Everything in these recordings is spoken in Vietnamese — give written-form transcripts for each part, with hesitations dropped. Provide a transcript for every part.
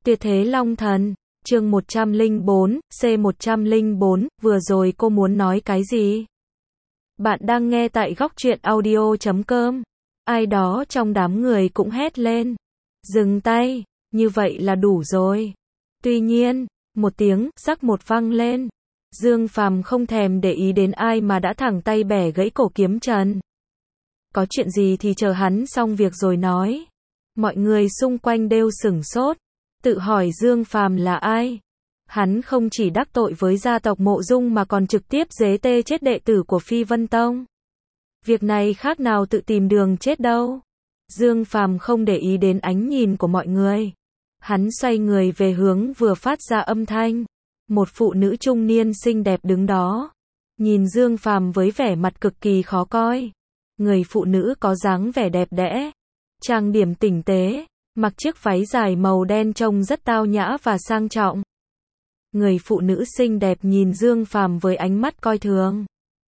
Tuyệt thế Long Thần, chương 104, C104, vừa rồi cô muốn nói cái gì? Bạn đang nghe tại góc truyện audio.com. Ai đó trong đám người cũng hét lên. Dừng tay, như vậy là đủ rồi. Tuy nhiên, một tiếng rắc một vang lên. Dương Phàm không thèm để ý đến ai mà đã thẳng tay bẻ gãy cổ kiếm trần. Có chuyện gì thì chờ hắn xong việc rồi nói. Mọi người xung quanh đều sửng sốt, tự hỏi Dương Phàm là ai. Hắn không chỉ đắc tội với gia tộc Mộ Dung mà còn trực tiếp giết chết đệ tử của Phi Vân Tông. Việc này khác nào tự tìm đường chết đâu. Dương Phàm không để ý đến ánh nhìn của mọi người. Hắn xoay người về hướng vừa phát ra âm thanh. Một phụ nữ trung niên xinh đẹp đứng đó, nhìn Dương Phàm với vẻ mặt cực kỳ khó coi. Người phụ nữ có dáng vẻ đẹp đẽ, trang điểm tinh tế, mặc chiếc váy dài màu đen trông rất tao nhã và sang trọng. Người phụ nữ xinh đẹp nhìn Dương Phàm với ánh mắt coi thường.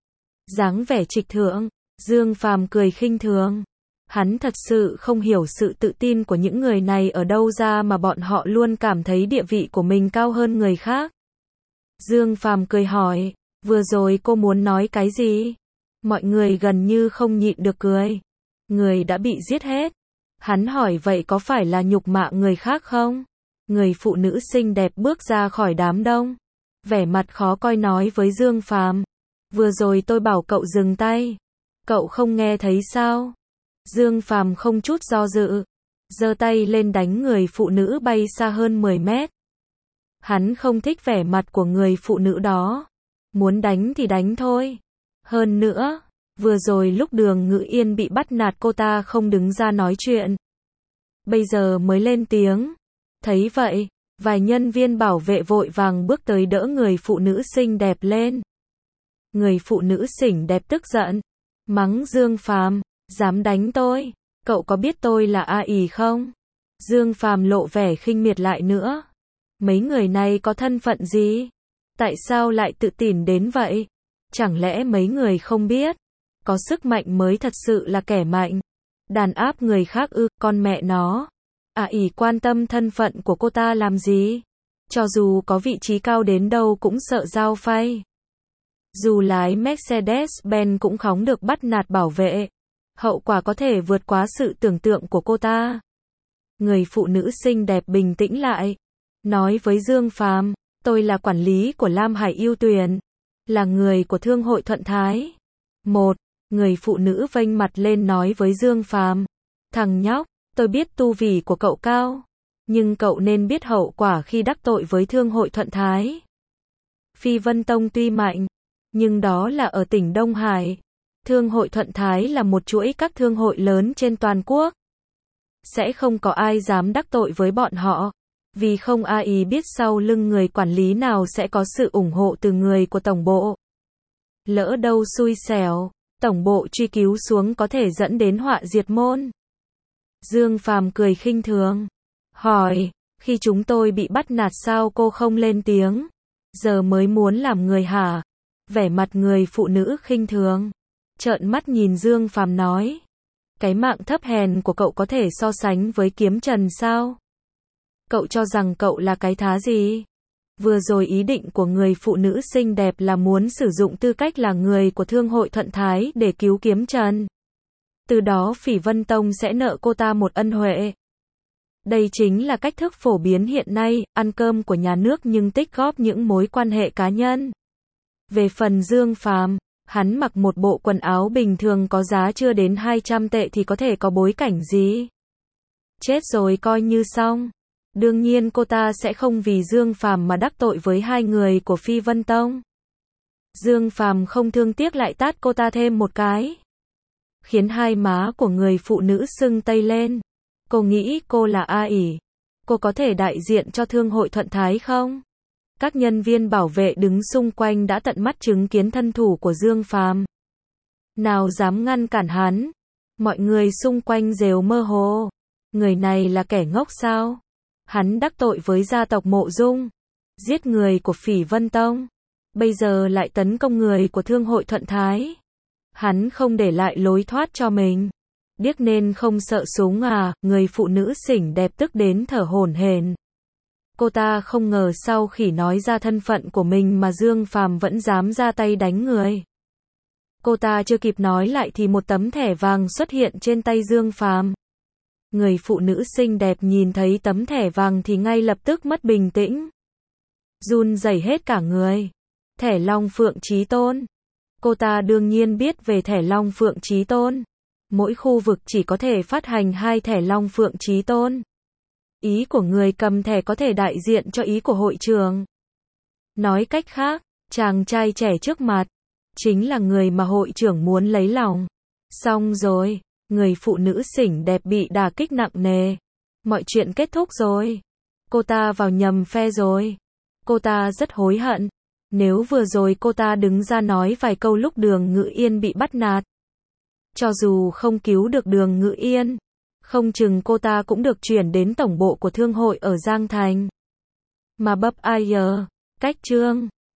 Dáng vẻ trịch thượng, Dương Phàm cười khinh thường. Hắn thật sự không hiểu sự tự tin của những người này ở đâu ra mà bọn họ luôn cảm thấy địa vị của mình cao hơn người khác. Dương Phàm cười hỏi, vừa rồi cô muốn nói cái gì? Mọi người gần như không nhịn được cười. Người đã bị giết hết. Hắn hỏi vậy có phải là nhục mạ người khác không? Người phụ nữ xinh đẹp bước ra khỏi đám đông. Vẻ mặt khó coi nói với Dương Phàm. Vừa rồi tôi bảo cậu dừng tay. Cậu không nghe thấy sao? Dương Phàm không chút do dự, giơ tay lên đánh người phụ nữ bay xa hơn 10 mét. Hắn không thích vẻ mặt của người phụ nữ đó. Muốn đánh thì đánh thôi. Hơn nữa, vừa rồi lúc Đường Ngữ Yên bị bắt nạt cô ta không đứng ra nói chuyện. Bây giờ mới lên tiếng. Thấy vậy, vài nhân viên bảo vệ vội vàng bước tới đỡ người phụ nữ xinh đẹp lên. Người phụ nữ xinh đẹp tức giận, mắng Dương Phàm, dám đánh tôi, cậu có biết tôi là ai không? Dương Phàm lộ vẻ khinh miệt lại nữa. Mấy người này có thân phận gì? Tại sao lại tự tin đến vậy? Chẳng lẽ mấy người không biết? Có sức mạnh mới thật sự là kẻ mạnh. Đàn áp người khác ư, con mẹ nó. Quan tâm thân phận của cô ta làm gì? Cho dù có vị trí cao đến đâu cũng sợ giao phay. Dù lái Mercedes-Benz cũng không được bắt nạt bảo vệ. Hậu quả có thể vượt quá sự tưởng tượng của cô ta. Người phụ nữ xinh đẹp bình tĩnh lại, nói với Dương Phàm, tôi là quản lý của Lam Hải Yêu Tuyền, là người của Thương hội Thuận Thái. Người phụ nữ vênh mặt lên nói với Dương Phàm, thằng nhóc, tôi biết tu vi của cậu cao, nhưng cậu nên biết hậu quả khi đắc tội với Thương hội Thuận Thái. Phi Vân Tông tuy mạnh, nhưng đó là ở tỉnh Đông Hải. Thương hội Thuận Thái là một chuỗi các thương hội lớn trên toàn quốc. Sẽ không có ai dám đắc tội với bọn họ, vì không ai biết sau lưng người quản lý nào sẽ có sự ủng hộ từ người của tổng bộ. Lỡ đâu xui xẻo, tổng bộ truy cứu xuống có thể dẫn đến họa diệt môn. Dương Phàm cười khinh thường, hỏi, khi chúng tôi bị bắt nạt sao cô không lên tiếng? Giờ mới muốn làm người hả? Vẻ mặt người phụ nữ khinh thường, trợn mắt nhìn Dương Phàm nói, cái mạng thấp hèn của cậu có thể so sánh với kiếm trần sao? Cậu cho rằng cậu là cái thá gì? Vừa rồi ý định của người phụ nữ xinh đẹp là muốn sử dụng tư cách là người của Thương hội Thuận Thái để cứu kiếm trần. Từ đó Phỉ Vân Tông sẽ nợ cô ta một ân huệ. Đây chính là cách thức phổ biến hiện nay, ăn cơm của nhà nước nhưng tích góp những mối quan hệ cá nhân. Về phần Dương Phàm, hắn mặc một bộ quần áo bình thường có giá chưa đến 200 tệ thì có thể có bối cảnh gì? Chết rồi coi như xong. Đương nhiên cô ta sẽ không vì Dương Phàm mà đắc tội với hai người của Phi Vân Tông. Dương Phàm không thương tiếc lại tát cô ta thêm một cái, khiến hai má của người phụ nữ sưng tấy lên. Cô nghĩ cô là ai? Cô có thể đại diện cho Thương hội Thuận Thái không? Các nhân viên bảo vệ đứng xung quanh đã tận mắt chứng kiến thân thủ của Dương Phàm. Nào dám ngăn cản hắn? Mọi người xung quanh đều mơ hồ. Người này là kẻ ngốc sao? Hắn đắc tội với gia tộc Mộ Dung, giết người của Phỉ Vân Tông, bây giờ lại tấn công người của Thương hội Thuận Thái. Hắn không để lại lối thoát cho mình. Điếc nên không sợ súng à? Người phụ nữ xinh đẹp tức đến thở hổn hển. Cô ta không ngờ sau khi nói ra thân phận của mình mà Dương Phàm vẫn dám ra tay đánh người. Cô ta chưa kịp nói lại thì một tấm thẻ vàng xuất hiện trên tay Dương Phàm. Người phụ nữ xinh đẹp nhìn thấy tấm thẻ vàng thì ngay lập tức mất bình tĩnh. Run rẩy hết cả người. Thẻ Long Phượng Chí Tôn. Cô ta đương nhiên biết về thẻ Long Phượng Chí Tôn. Mỗi khu vực chỉ có thể phát hành 2 thẻ Long Phượng Chí Tôn. Ý của người cầm thẻ có thể đại diện cho ý của hội trưởng. Nói cách khác, chàng trai trẻ trước mặt chính là người mà hội trưởng muốn lấy lòng. Xong rồi, người phụ nữ xinh đẹp bị đả kích nặng nề. Mọi chuyện kết thúc rồi. Cô ta vào nhầm phe rồi. Cô ta rất hối hận. Nếu vừa rồi cô ta đứng ra nói vài câu lúc Đường Ngự Yên bị bắt nạt, cho dù không cứu được Đường Ngự Yên, không chừng cô ta cũng được chuyển đến tổng bộ của thương hội ở Giang Thành. Mà bấp ai giờ, cách chương